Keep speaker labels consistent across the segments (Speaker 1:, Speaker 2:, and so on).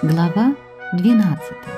Speaker 1: Глава 12.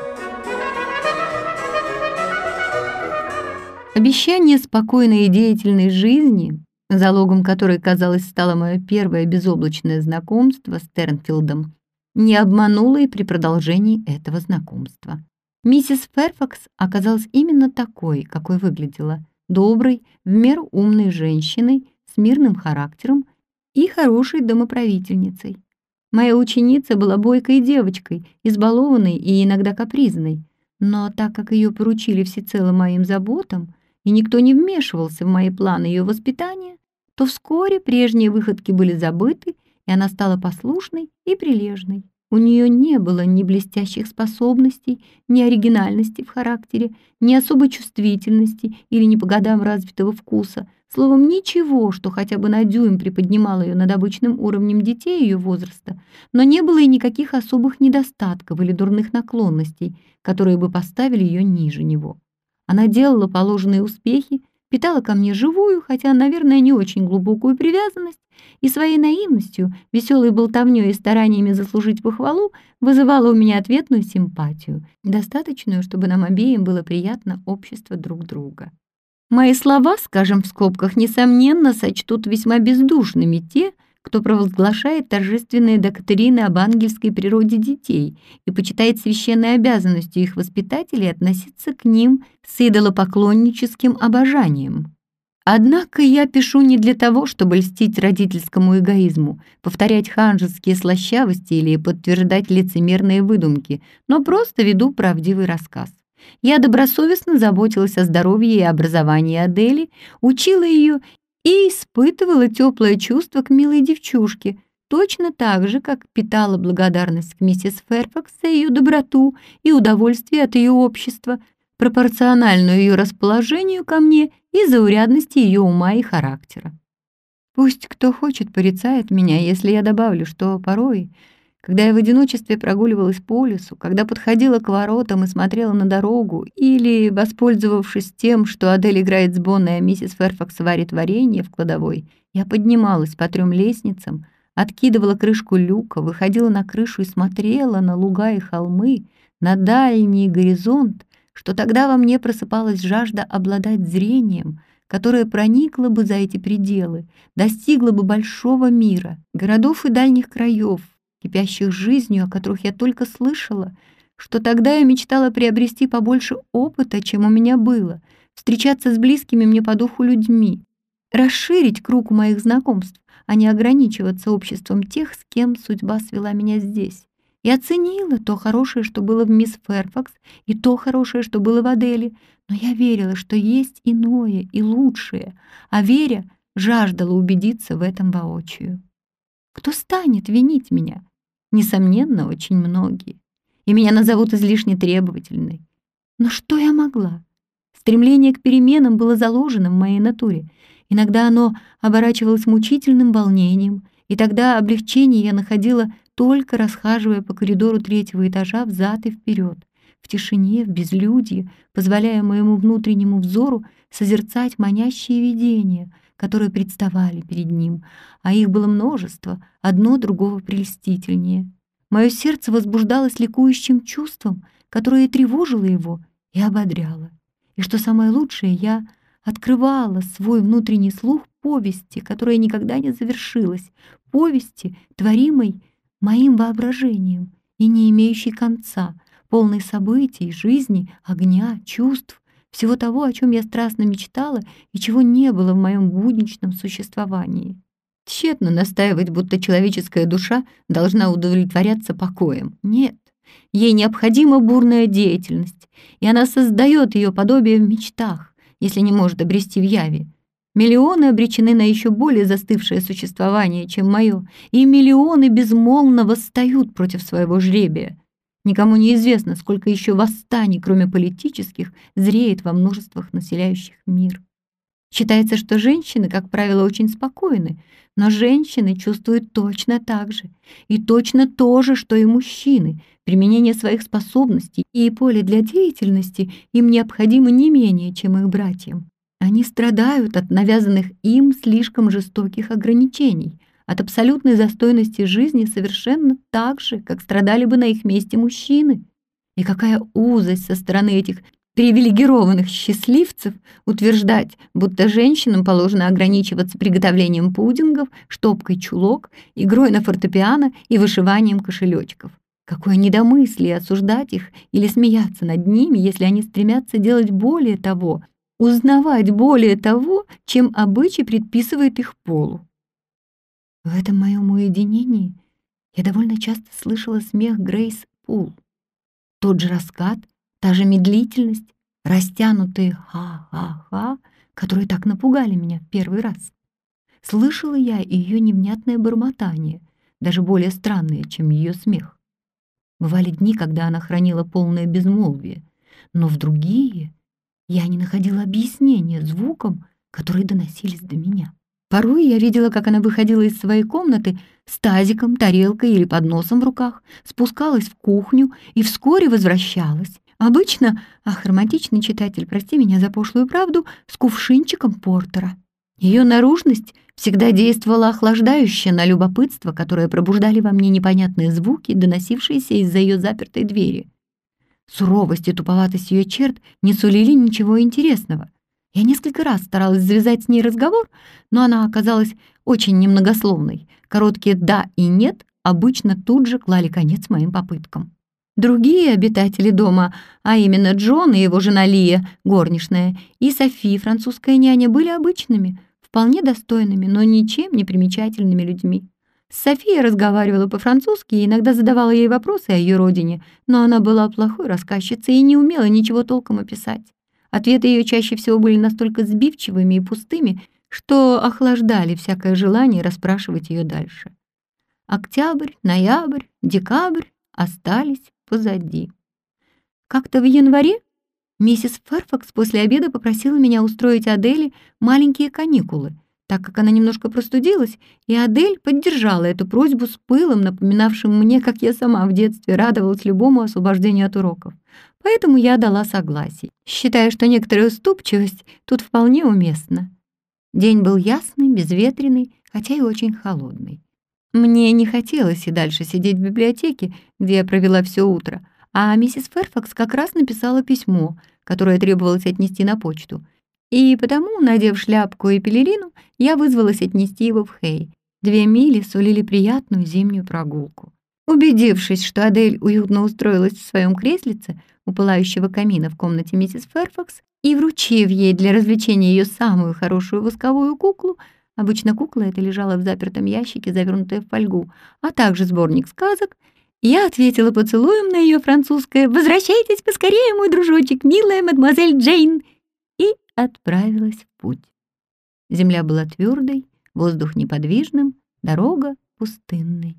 Speaker 1: Обещание спокойной и деятельной жизни, залогом которой, казалось, стало мое первое безоблачное знакомство с Тернфилдом, не обмануло и при продолжении этого знакомства. Миссис Ферфакс оказалась именно такой, какой выглядела: доброй, в меру умной женщиной с мирным характером и хорошей домоправительницей. Моя ученица была бойкой девочкой, избалованной и иногда капризной, но так как ее поручили всецело моим заботам, и никто не вмешивался в мои планы ее воспитания, то вскоре прежние выходки были забыты, и она стала послушной и прилежной. У нее не было ни блестящих способностей, ни оригинальности в характере, ни особой чувствительности или не по годам развитого вкуса, словом, ничего, что хотя бы на дюйм приподнимало ее над обычным уровнем детей ее возраста, но не было и никаких особых недостатков или дурных наклонностей, которые бы поставили ее ниже него. Она делала положенные успехи, питала ко мне живую, хотя, наверное, не очень глубокую привязанность, и своей наивностью, веселой болтовнёй и стараниями заслужить похвалу вызывала у меня ответную симпатию, достаточную, чтобы нам обеим было приятно общество друг друга. Мои слова, скажем в скобках, несомненно, сочтут весьма бездушными те, кто провозглашает торжественные доктрины об ангельской природе детей и почитает священной обязанностью их воспитателей относиться к ним с идолопоклонническим обожанием. Однако я пишу не для того, чтобы льстить родительскому эгоизму, повторять ханжеские слащавости или подтверждать лицемерные выдумки, но просто веду правдивый рассказ. Я добросовестно заботилась о здоровье и образовании Адели, учила ее и испытывала теплое чувство к милой девчушке, точно так же, как питала благодарность к миссис Ферфакс за ее доброту и удовольствие от ее общества, пропорциональную ее расположению ко мне и заурядности ее ума и характера. Пусть кто хочет порицает меня, если я добавлю, что порой, когда я в одиночестве прогуливалась по лесу, когда подходила к воротам и смотрела на дорогу, или, воспользовавшись тем, что Адель играет с Бонной, а миссис Ферфакс варит варенье в кладовой, я поднималась по 3 лестницам, откидывала крышку люка, выходила на крышу и смотрела на луга и холмы, на дальний горизонт, что тогда во мне просыпалась жажда обладать зрением, которое проникло бы за эти пределы, достигло бы большого мира, городов и дальних краев, кипящих жизнью, о которых я только слышала, что тогда я мечтала приобрести побольше опыта, чем у меня было, встречаться с близкими мне по духу людьми, расширить круг моих знакомств, а не ограничиваться обществом тех, с кем судьба свела меня здесь. И оценила то хорошее, что было в мисс Ферфакс, и то хорошее, что было в Аделе, но я верила, что есть иное и лучшее, а веря, жаждала убедиться в этом воочию. Кто станет винить меня? Несомненно, очень многие. И меня назовут излишне требовательной. Но что я могла? Стремление к переменам было заложено в моей натуре. Иногда оно оборачивалось мучительным волнением, и тогда облегчение я находила, только расхаживая по коридору 3-го этажа взад и вперед, в тишине, в безлюдье, позволяя моему внутреннему взору созерцать манящие видения, которые представали перед ним, а их было множество, одно другого прельстительнее. Мое сердце возбуждалось ликующим чувством, которое и тревожило его, и ободряло. И что самое лучшее, я открывала свой внутренний слух повести, которая никогда не завершилась, повести, творимой моим воображением и не имеющей конца, полной событий, жизни, огня, чувств, всего того, о чем я страстно мечтала и чего не было в моем будничном существовании. Тщетно настаивать, будто человеческая душа должна удовлетворяться покоем. Нет, ей необходима бурная деятельность, и она создает ее подобие в мечтах, если не может обрести в яве. Миллионы обречены на еще более застывшее существование, чем мое, и миллионы безмолвно восстают против своего жребия. Никому не известно, сколько еще восстаний, кроме политических, зреет во множествах населяющих мир. Считается, что женщины, как правило, очень спокойны, но женщины чувствуют точно так же и точно то же, что и мужчины. Применение своих способностей и поле для деятельности им необходимо не менее, чем их братьям. Они страдают от навязанных им слишком жестоких ограничений, от абсолютной застойности жизни совершенно так же, как страдали бы на их месте мужчины. И какая узость со стороны этих привилегированных счастливцев утверждать, будто женщинам положено ограничиваться приготовлением пудингов, штопкой чулок, игрой на фортепиано и вышиванием кошелечков. Какое недомыслие осуждать их или смеяться над ними, если они стремятся делать более того, узнавать более того, чем обычай предписывает их полу. В этом моем уединении я довольно часто слышала смех Грейс Пул. Тот же раскат, та же медлительность, растянутые «ха-ха-ха», которые так напугали меня в первый раз. Слышала я ее невнятное бормотание, даже более странное, чем ее смех. Бывали дни, когда она хранила полное безмолвие, но в другие я не находила объяснения звукам, которые доносились до меня. Порой я видела, как она выходила из своей комнаты с тазиком, тарелкой или подносом в руках, спускалась в кухню и вскоре возвращалась. Обычно, романтичный читатель, прости меня за пошлую правду, с кувшинчиком портера. Ее наружность всегда действовала охлаждающе на любопытство, которое пробуждали во мне непонятные звуки, доносившиеся из-за ее запертой двери. Суровость и туповатость ее черт не сулили ничего интересного. Я несколько раз старалась завязать с ней разговор, но она оказалась очень немногословной. Короткие «да» и «нет» обычно тут же клали конец моим попыткам. Другие обитатели дома, а именно Джон и его жена Лия, горничная, и Софи, французская няня, были обычными, вполне достойными, но ничем не примечательными людьми. С Софией разговаривала по-французски и иногда задавала ей вопросы о ее родине, но она была плохой рассказчицей и не умела ничего толком описать. Ответы ее чаще всего были настолько сбивчивыми и пустыми, что охлаждали всякое желание расспрашивать ее дальше. Октябрь, ноябрь, декабрь остались позади. Как-то в январе миссис Ферфакс после обеда попросила меня устроить Аделе маленькие каникулы, так как она немножко простудилась, и Адель поддержала эту просьбу с пылом, напоминавшим мне, как я сама в детстве радовалась любому освобождению от уроков. Поэтому я дала согласие, считая, что некоторая уступчивость тут вполне уместна. День был ясный, безветренный, хотя и очень холодный. Мне не хотелось и дальше сидеть в библиотеке, где я провела все утро, а миссис Ферфакс как раз написала письмо, которое требовалось отнести на почту. И потому, надев шляпку и пелерину, я вызвалась отнести его в Хей. 2 мили сулили приятную зимнюю прогулку. Убедившись, что Адель уютно устроилась в своем креслице у пылающего камина в комнате миссис Ферфакс и вручив ей для развлечения ее самую хорошую восковую куклу, обычно кукла эта лежала в запертом ящике, завернутая в фольгу, а также сборник сказок, я ответила поцелуем на ее французское «Возвращайтесь поскорее, мой дружочек, милая мадемуазель Джейн!» и отправилась в путь. Земля была твердой, воздух неподвижным, дорога пустынной.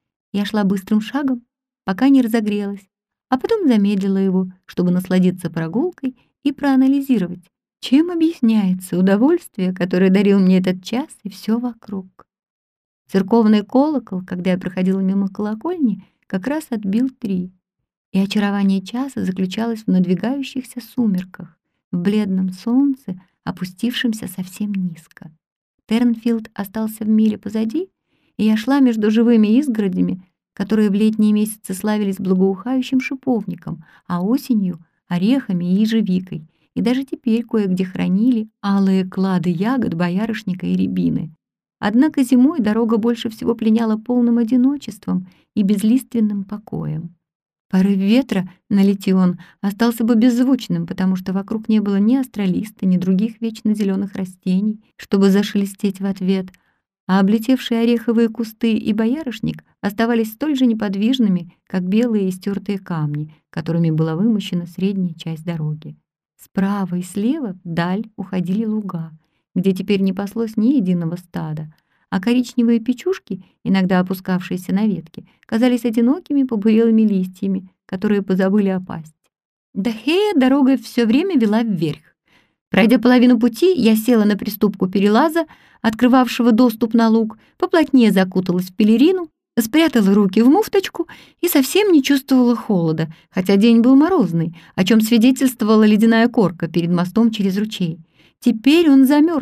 Speaker 1: Я шла быстрым шагом, пока не разогрелась, а потом замедлила его, чтобы насладиться прогулкой и проанализировать, чем объясняется удовольствие, которое дарил мне этот час и все вокруг. Церковный колокол, когда я проходила мимо колокольни, как раз отбил 3, и очарование часа заключалось в надвигающихся сумерках, в бледном солнце, опустившемся совсем низко. Тернфилд остался в миле позади, и я шла между живыми изгородями, которые в летние месяцы славились благоухающим шиповником, а осенью — орехами и ежевикой, и даже теперь кое-где хранили алые клады ягод боярышника и рябины. Однако зимой дорога больше всего пленяла полным одиночеством и безлиственным покоем. Порыв ветра, налети он, остался бы беззвучным, потому что вокруг не было ни астролиста, ни других вечно зеленых растений, чтобы зашелестеть в ответ, а облетевшие ореховые кусты и боярышник оставались столь же неподвижными, как белые истертые камни, которыми была вымощена средняя часть дороги. Справа и слева вдаль уходили луга, где теперь не паслось ни единого стада, а коричневые печушки, иногда опускавшиеся на ветки, казались одинокими побурелыми листьями, которые позабыли опасть. До Хея дорога все время вела вверх. Пройдя половину пути, я села на приступку перелаза, открывавшего доступ на луг, поплотнее закуталась в пелерину, спрятала руки в муфточку и совсем не чувствовала холода, хотя день был морозный, о чем свидетельствовала ледяная корка перед мостом через ручей. Теперь он замерз,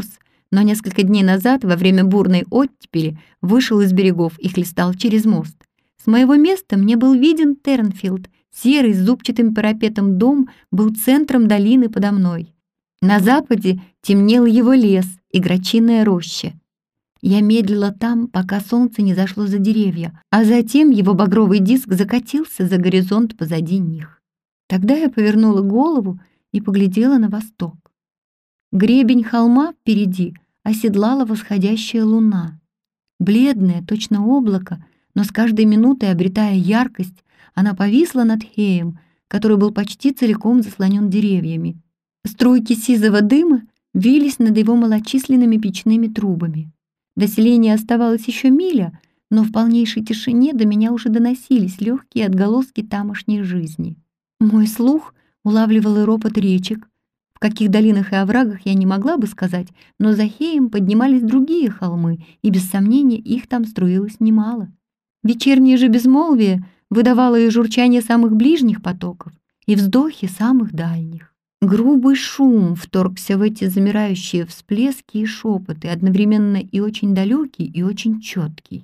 Speaker 1: но несколько дней назад, во время бурной оттепели, вышел из берегов и хлестал через мост. С моего места мне был виден Тернфилд. Серый с зубчатым парапетом дом был центром долины подо мной. На западе темнел его лес и грачиная роща. Я медлила там, пока солнце не зашло за деревья, а затем его багровый диск закатился за горизонт позади них. Тогда я повернула голову и поглядела на восток. Гребень холма впереди оседлала восходящая луна. Бледная, точно облако, но с каждой минутой обретая яркость, она повисла над Хеем, который был почти целиком заслонен деревьями. Струйки сизого дыма вились над его малочисленными печными трубами. До селения оставалось еще миля, но в полнейшей тишине до меня уже доносились легкие отголоски тамошней жизни. Мой слух улавливал и ропот речек. В каких долинах и оврагах я не могла бы сказать, но за Хеем поднимались другие холмы, и без сомнения их там струилось немало. Вечернее же безмолвие выдавало и журчание самых ближних потоков, и вздохи самых дальних. Грубый шум вторгся в эти замирающие всплески и шепоты, одновременно и очень далекий, и очень четкий.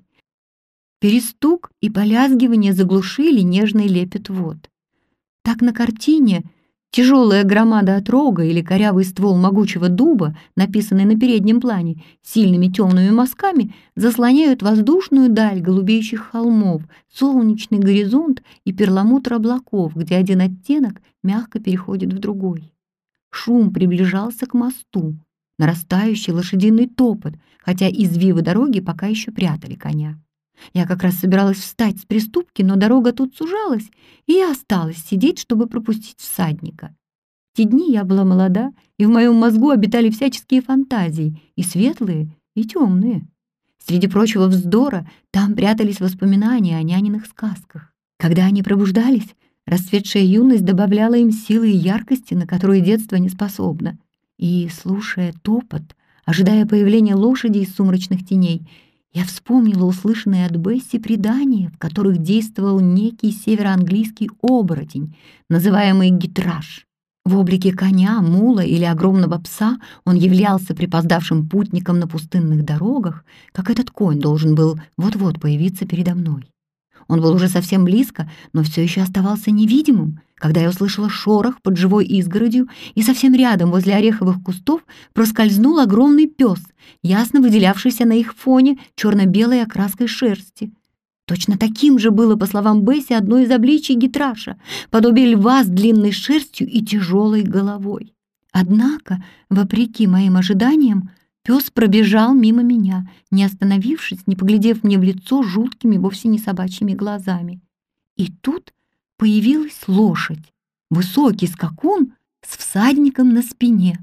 Speaker 1: Перестук и полязгивание заглушили нежный лепет вод. Так на картине тяжелая громада отрога или корявый ствол могучего дуба, написанный на переднем плане сильными темными мазками, заслоняют воздушную даль голубеющих холмов, солнечный горизонт и перламутр облаков, где один оттенок мягко переходит в другой. Шум приближался к мосту, нарастающий лошадиный топот, хотя извивы дороги пока еще прятали коня. Я как раз собиралась встать с приступки, но дорога тут сужалась, и я осталась сидеть, чтобы пропустить всадника. В те дни я была молода, и в моем мозгу обитали всяческие фантазии, и светлые, и темные. Среди прочего вздора там прятались воспоминания о няниных сказках. Когда они пробуждались, расцветшая юность добавляла им силы и яркости, на которые детство не способно. И, слушая топот, ожидая появления лошади из сумрачных теней, я вспомнила услышанные от Бесси предания, в которых действовал некий североанглийский оборотень, называемый Гитраж. В облике коня, мула или огромного пса он являлся припоздавшим путником на пустынных дорогах, как этот конь должен был вот-вот появиться передо мной. Он был уже совсем близко, но все еще оставался невидимым, когда я услышала шорох под живой изгородью, и совсем рядом, возле ореховых кустов, проскользнул огромный пес, ясно выделявшийся на их фоне черно-белой окраской шерсти. Точно таким же было, по словам Бесси, одно из обличий Гитраша, подобие льва с длинной шерстью и тяжелой головой. Однако, вопреки моим ожиданиям, пес пробежал мимо меня, не остановившись, не поглядев мне в лицо жуткими, вовсе не собачьими глазами. И тут появилась лошадь, высокий скакун с всадником на спине.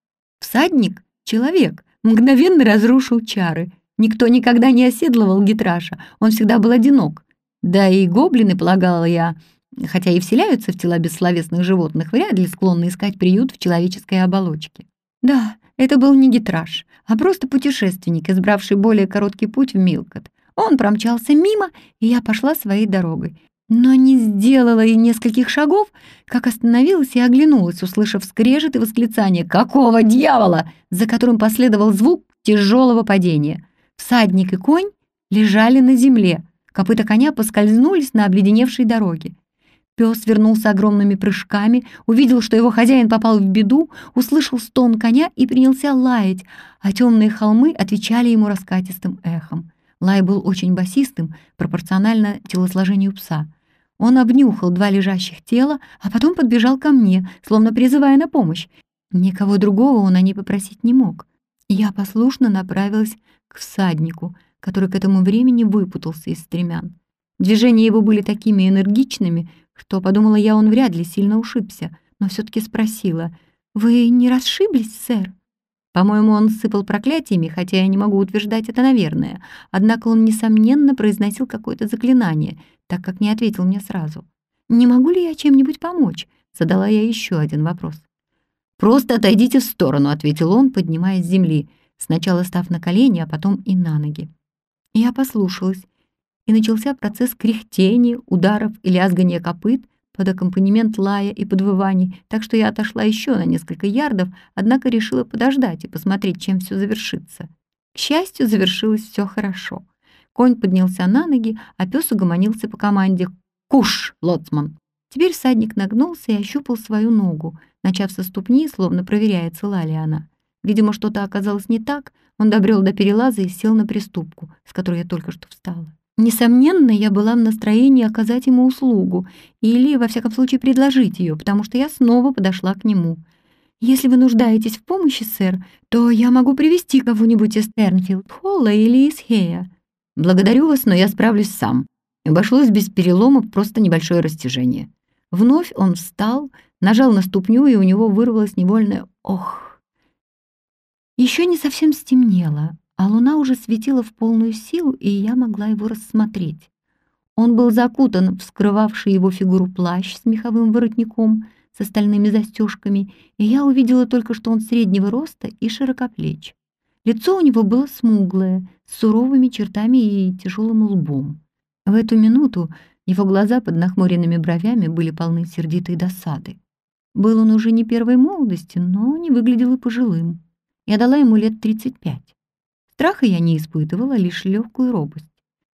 Speaker 1: Всадник, человек, мгновенно разрушил чары. Никто никогда не оседлывал Гитраша, он всегда был одинок. Да и гоблины, полагала я, хотя и вселяются в тела бессловесных животных, вряд ли склонны искать приют в человеческой оболочке. Да, это был не Гитраш, а просто путешественник, избравший более короткий путь в Милкот. Он промчался мимо, и я пошла своей дорогой. Но не сделала и нескольких шагов, как остановилась и оглянулась, услышав скрежет и восклицание «Какого дьявола!», за которым последовал звук тяжелого падения. Всадник и конь лежали на земле, копыта коня поскользнулись на обледеневшей дороге. Пес вернулся огромными прыжками, увидел, что его хозяин попал в беду, услышал стон коня и принялся лаять, а темные холмы отвечали ему раскатистым эхом. Лай был очень басистым, пропорционально телосложению пса. Он обнюхал два лежащих тела, а потом подбежал ко мне, словно призывая на помощь. Никого другого он о ней попросить не мог. Я послушно направилась к всаднику, который к этому времени выпутался из стремян. Движения его были такими энергичными, что, подумала я, он вряд ли сильно ушибся, но все-таки спросила: «Вы не расшиблись, сэр?» По-моему, он сыпал проклятиями, хотя я не могу утверждать это, наверное. Однако он, несомненно, произносил какое-то заклинание, так как не ответил мне сразу. «Не могу ли я чем-нибудь помочь?» — задала я еще один вопрос. «Просто отойдите в сторону», — ответил он, поднимаясь с земли, сначала став на колени, а потом и на ноги. Я послушалась, и начался процесс кряхтения, ударов и лязгания копыт под аккомпанемент лая и подвываний, так что я отошла еще на несколько ярдов, однако решила подождать и посмотреть, чем все завершится. К счастью, завершилось все хорошо. Конь поднялся на ноги, а пес угомонился по команде «Куш, лоцман!». Теперь всадник нагнулся и ощупал свою ногу, начав со ступни, словно проверяя, цела ли она. Видимо, что-то оказалось не так, он добрел до перелаза и сел на приступку, с которой я только что встала. Несомненно, я была в настроении оказать ему услугу или, во всяком случае, предложить ее, потому что я снова подошла к нему. «Если вы нуждаетесь в помощи, сэр, то я могу привести кого-нибудь из Тернфилд-Холла или из Хея». «Благодарю вас, но я справлюсь сам». Обошлось без переломов, просто небольшое растяжение. Вновь он встал, нажал на ступню, и у него вырвалось невольное «ох». Еще не совсем стемнело, а луна уже светила в полную силу, и я могла его рассмотреть. Он был закутан в скрывавший его фигуру плащ с меховым воротником, с остальными застежками, и я увидела только, что он среднего роста и широкоплеч. Лицо у него было смуглое, с суровыми чертами и тяжелым лбом. В эту минуту его глаза под нахмуренными бровями были полны сердитой досады. Был он уже не первой молодости, но не выглядел и пожилым. Я дала ему лет 35. Страха я не испытывала, лишь легкую робость.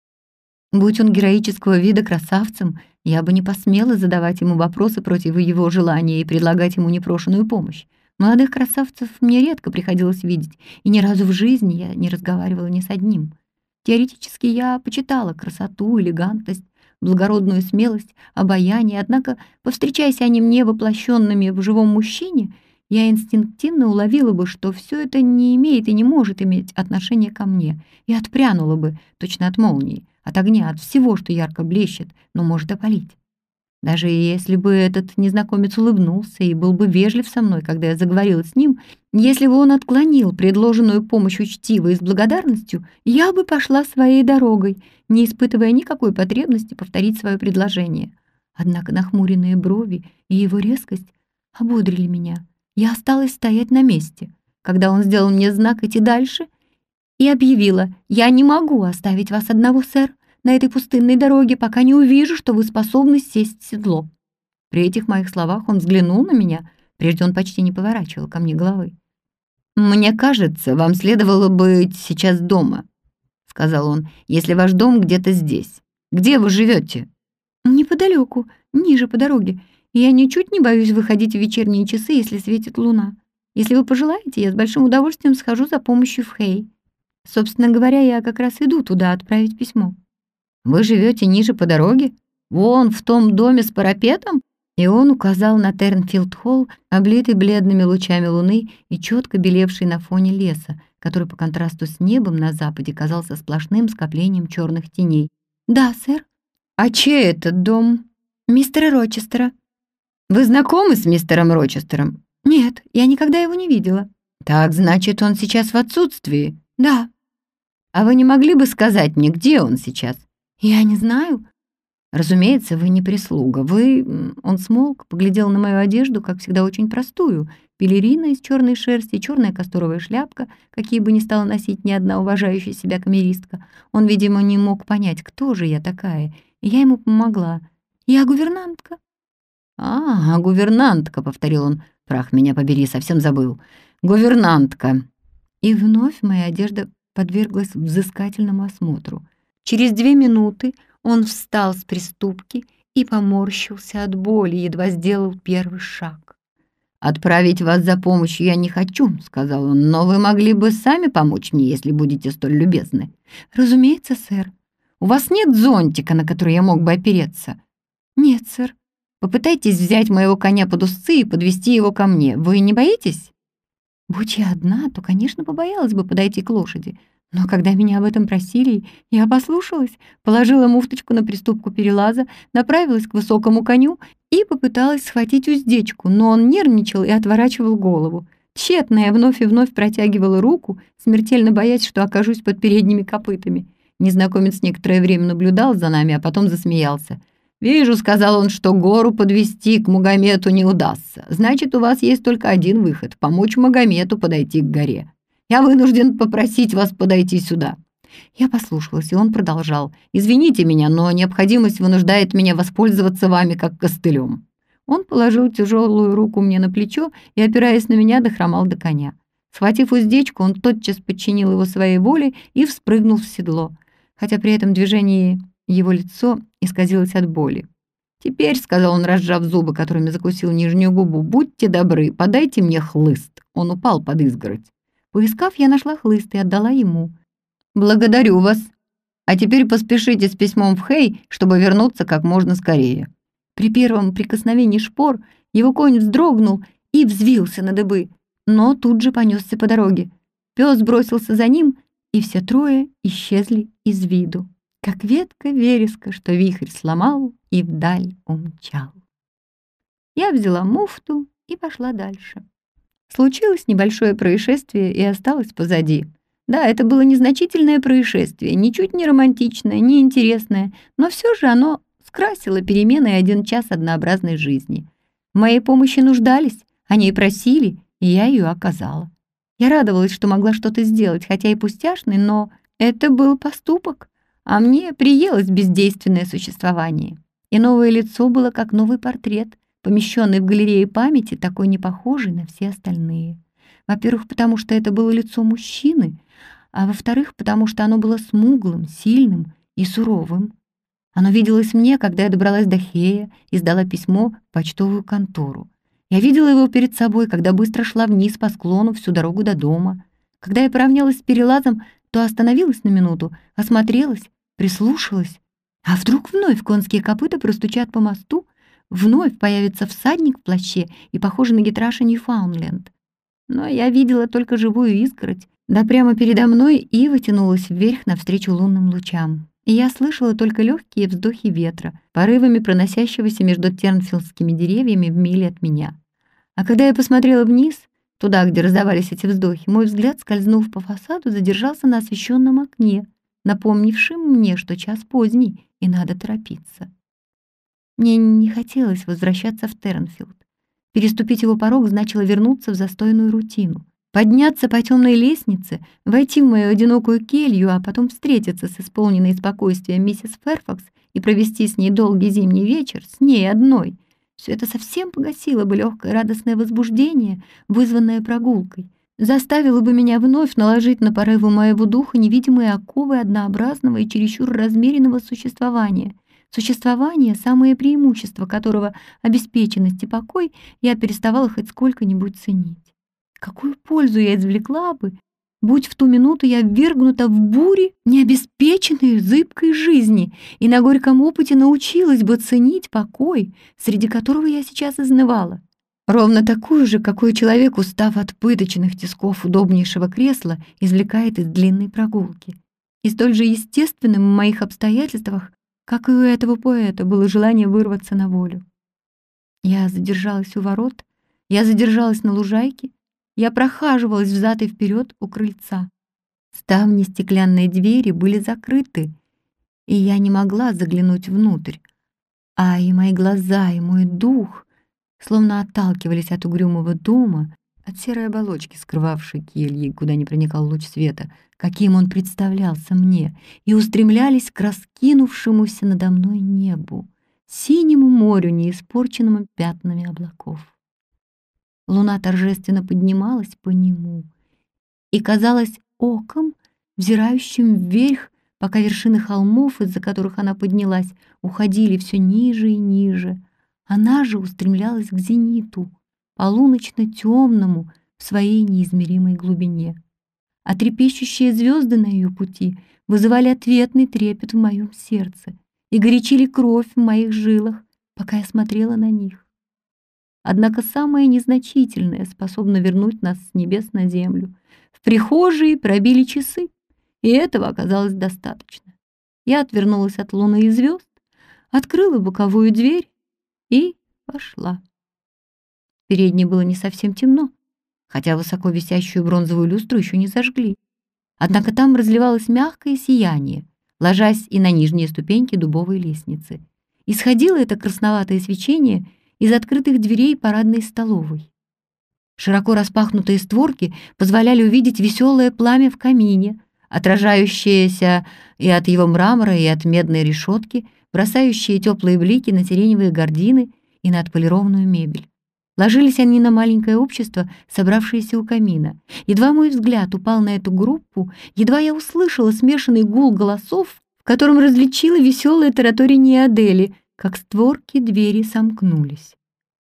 Speaker 1: Будь он героического вида красавцем, я бы не посмела задавать ему вопросы против его желания и предлагать ему непрошенную помощь. Молодых красавцев мне редко приходилось видеть, и ни разу в жизни я не разговаривала ни с одним. Теоретически я почитала красоту, элегантность, благородную смелость, обаяние, однако, повстречаясь они мне воплощенными в живом мужчине, я инстинктивно уловила бы, что все это не имеет и не может иметь отношения ко мне, и отпрянула бы, точно от молнии, от огня, от всего, что ярко блещет, но может опалить. Даже если бы этот незнакомец улыбнулся и был бы вежлив со мной, когда я заговорила с ним, если бы он отклонил предложенную помощь учтиво и с благодарностью, я бы пошла своей дорогой, не испытывая никакой потребности повторить свое предложение. Однако нахмуренные брови и его резкость ободрили меня. Я осталась стоять на месте, когда он сделал мне знак идти дальше, и объявила: «Я не могу оставить вас одного, сэр, на этой пустынной дороге, пока не увижу, что вы способны сесть в седло». При этих моих словах он взглянул на меня, прежде он почти не поворачивал ко мне головы. «Мне кажется, вам следовало быть сейчас дома», — сказал он, «если ваш дом где-то здесь. Где вы живете?» «Неподалеку, ниже по дороге. И я ничуть не боюсь выходить в вечерние часы, если светит луна. Если вы пожелаете, я с большим удовольствием схожу за помощью в Хей. Собственно говоря, я как раз иду туда отправить письмо». «Вы живете ниже по дороге? Вон в том доме с парапетом?» И он указал на Тернфилд-Холл, облитый бледными лучами луны и четко белевший на фоне леса, который по контрасту с небом на западе казался сплошным скоплением черных теней. «Да, сэр». «А чей этот дом?» «Мистера Рочестера». «Вы знакомы с мистером Рочестером?» «Нет, я никогда его не видела». «Так, значит, он сейчас в отсутствии?» «Да». «А вы не могли бы сказать мне, где он сейчас?» «Я не знаю». «Разумеется, вы не прислуга. Вы...» Он смолк, поглядел на мою одежду, как всегда, очень простую. Пелерина из черной шерсти, черная касторовая шляпка, какие бы ни стала носить ни одна уважающая себя камеристка. Он, видимо, не мог понять, кто же я такая, и я ему помогла. «Я гувернантка». Гувернантка», — повторил он. «Прах меня побери, совсем забыл. Гувернантка». И вновь моя одежда подверглась взыскательному осмотру. Через 2 минуты он встал с приступки и поморщился от боли, едва сделал первый шаг. «Отправить вас за помощью я не хочу», — сказал он, «но вы могли бы сами помочь мне, если будете столь любезны». «Разумеется, сэр». «У вас нет зонтика, на который я мог бы опереться?» «Нет, сэр». «Попытайтесь взять моего коня под узцы и подвести его ко мне. Вы не боитесь?» Будь я одна, то, конечно, побоялась бы подойти к лошади. Но когда меня об этом просили, я послушалась, положила муфточку на приступку перелаза, направилась к высокому коню и попыталась схватить уздечку, но он нервничал и отворачивал голову. Тщетно я вновь и вновь протягивала руку, смертельно боясь, что окажусь под передними копытами. Незнакомец некоторое время наблюдал за нами, а потом засмеялся. «Вижу», — сказал он, — «что гору подвести к Магомету не удастся. Значит, у вас есть только один выход — помочь Магомету подойти к горе. Я вынужден попросить вас подойти сюда. Я послушалась, и он продолжал. «Извините меня, но необходимость вынуждает меня воспользоваться вами как костылем». Он положил тяжелую руку мне на плечо и, опираясь на меня, дохромал до коня. Схватив уздечку, он тотчас подчинил его своей воле и вспрыгнул в седло, хотя при этом движении его лицо исказилось от боли. «Теперь», — сказал он, разжав зубы, которыми закусил нижнюю губу, «будьте добры, подайте мне хлыст». Он упал под изгородь. Поискав, я нашла хлыст и отдала ему. «Благодарю вас. А теперь поспешите с письмом в Хэй, чтобы вернуться как можно скорее». При первом прикосновении шпор его конь вздрогнул и взвился на дыбы, но тут же понесся по дороге. Пес бросился за ним, и все трое исчезли из виду, как ветка вереска, что вихрь сломал и вдаль умчал. Я взяла муфту и пошла дальше. Случилось небольшое происшествие и осталось позади. Да, это было незначительное происшествие, ничуть не романтичное, не интересное, но все же оно скрасило переменой 1 час однообразной жизни. В моей помощи нуждались, они и просили, и я ее оказала. Я радовалась, что могла что-то сделать, хотя и пустяшный, но это был поступок, а мне приелось бездейственное существование. И новое лицо было как новый портрет, помещенный в галерее памяти, такой не похожий на все остальные. Во-первых, потому что это было лицо мужчины, а во-вторых, потому что оно было смуглым, сильным и суровым. Оно виделось мне, когда я добралась до Хэя и сдала письмо в почтовую контору. Я видела его перед собой, когда быстро шла вниз по склону всю дорогу до дома. Когда я поравнялась с перелазом, то остановилась на минуту, осмотрелась, прислушалась. А вдруг вновь конские копыта простучат по мосту, вновь появится всадник в плаще и похожий на Гетраша Ньюфаундленд. Но я видела только живую изгородь, да прямо передо мной ива тянулась вверх навстречу лунным лучам. И я слышала только легкие вздохи ветра, порывами проносящегося между тернфилдскими деревьями в миле от меня. А когда я посмотрела вниз, туда, где раздавались эти вздохи, мой взгляд, скользнув по фасаду, задержался на освещенном окне, напомнившем мне, что час поздний и надо торопиться. Мне не хотелось возвращаться в Тернфилд. Переступить его порог значило вернуться в застойную рутину. Подняться по темной лестнице, войти в мою одинокую келью, а потом встретиться с исполненной спокойствием миссис Ферфакс и провести с ней долгий зимний вечер, с ней одной. Все это совсем погасило бы легкое радостное возбуждение, вызванное прогулкой, заставило бы меня вновь наложить на порывы моего духа невидимые оковы однообразного и чересчур размеренного существования. Существование, самое преимущество которого — обеспеченность и покой, я переставала хоть сколько-нибудь ценить. Какую пользу я извлекла бы, будь в ту минуту я ввергнута в бури необеспеченной зыбкой жизни и на горьком опыте научилась бы ценить покой, среди которого я сейчас изнывала. Ровно такую же, какой человек, устав от пыточных тисков удобнейшего кресла, извлекает из длинной прогулки. И столь же естественным в моих обстоятельствах, как и у этого поэта, было желание вырваться на волю. Я задержалась у ворот, я задержалась на лужайке, я прохаживалась взад и вперед у крыльца. Ставни стеклянные двери были закрыты, и я не могла заглянуть внутрь. А и мои глаза, и мой дух словно отталкивались от угрюмого дома, от серой оболочки, скрывавшей кельи, куда не проникал луч света, каким он представлялся мне, и устремлялись к раскинувшемуся надо мной небу, синему морю, не испорченному пятнами облаков. Луна торжественно поднималась по нему и казалась оком, взирающим вверх, пока вершины холмов, из-за которых она поднялась, уходили все ниже и ниже. Она же устремлялась к зениту, полуночно-темному в своей неизмеримой глубине. А трепещущие звезды на ее пути вызывали ответный трепет в моем сердце и горячили кровь в моих жилах, пока я смотрела на них. Однако самое незначительное способно вернуть нас с небес на землю. В прихожей пробили часы, и этого оказалось достаточно. Я отвернулась от луны и звезд, открыла боковую дверь и вошла. В передней было не совсем темно, хотя высоко висящую бронзовую люстру еще не зажгли. Однако там разливалось мягкое сияние, ложась и на нижние ступеньки дубовой лестницы. Исходило это красноватое свечение из открытых дверей парадной столовой. Широко распахнутые створки позволяли увидеть веселое пламя в камине, отражающееся и от его мрамора, и от медной решетки, бросающие теплые блики на сиреневые гардины и на отполированную мебель. Ложились они на маленькое общество, собравшееся у камина. Едва мой взгляд упал на эту группу, едва я услышала смешанный гул голосов, в котором различила веселое тараторение Адели, как створки двери сомкнулись.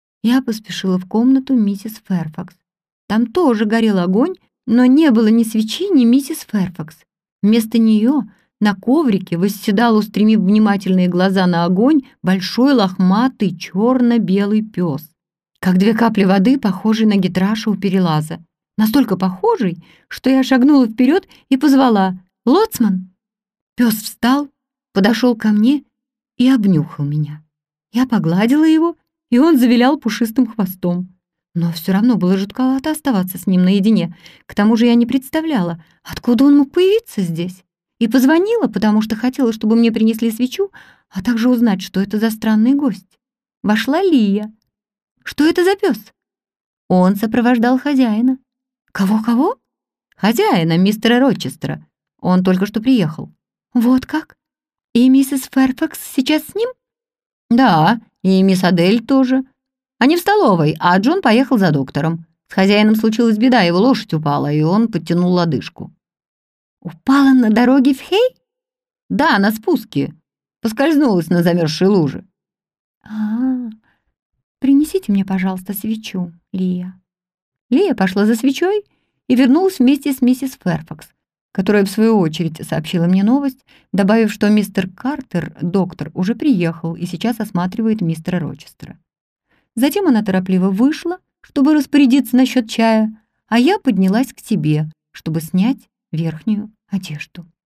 Speaker 1: Я поспешила в комнату миссис Фэрфакс. Там тоже горел огонь, но не было ни свечи, ни миссис Фэрфакс. Вместо нее на коврике восседал, устремив внимательные глаза на огонь, большой лохматый черно-белый пес, как две капли воды, похожий на Гитраша у перелаза. Настолько похожий, что я шагнула вперед и позвала: «Лоцман!». Пес встал, подошел ко мне и обнюхал меня. Я погладила его, и он завилял пушистым хвостом. Но все равно было жутковато оставаться с ним наедине. К тому же я не представляла, откуда он мог появиться здесь. И позвонила, потому что хотела, чтобы мне принесли свечу, а также узнать, что это за странный гость. Вошла Лия. «Что это за пес?» Он сопровождал хозяина. «Кого-кого?» «Хозяина, мистера Рочестера. Он только что приехал». «Вот как? И миссис Фэрфакс сейчас с ним?» «Да, и мисс Адель тоже. Они в столовой, а Джон поехал за доктором. С хозяином случилась беда, его лошадь упала, и он подтянул лодыжку». «Упала на дороге в Хей?» «Да, на спуске. Поскользнулась на замерзшей луже». «А-а-а. Принесите мне, пожалуйста, свечу, Лия». Лия пошла за свечой и вернулась вместе с миссис Фэрфакс, которая, в свою очередь, сообщила мне новость, добавив, что мистер Картер, доктор, уже приехал и сейчас осматривает мистера Рочестера. Затем она торопливо вышла, чтобы распорядиться насчет чая, а я поднялась к себе, чтобы снять верхнюю одежду.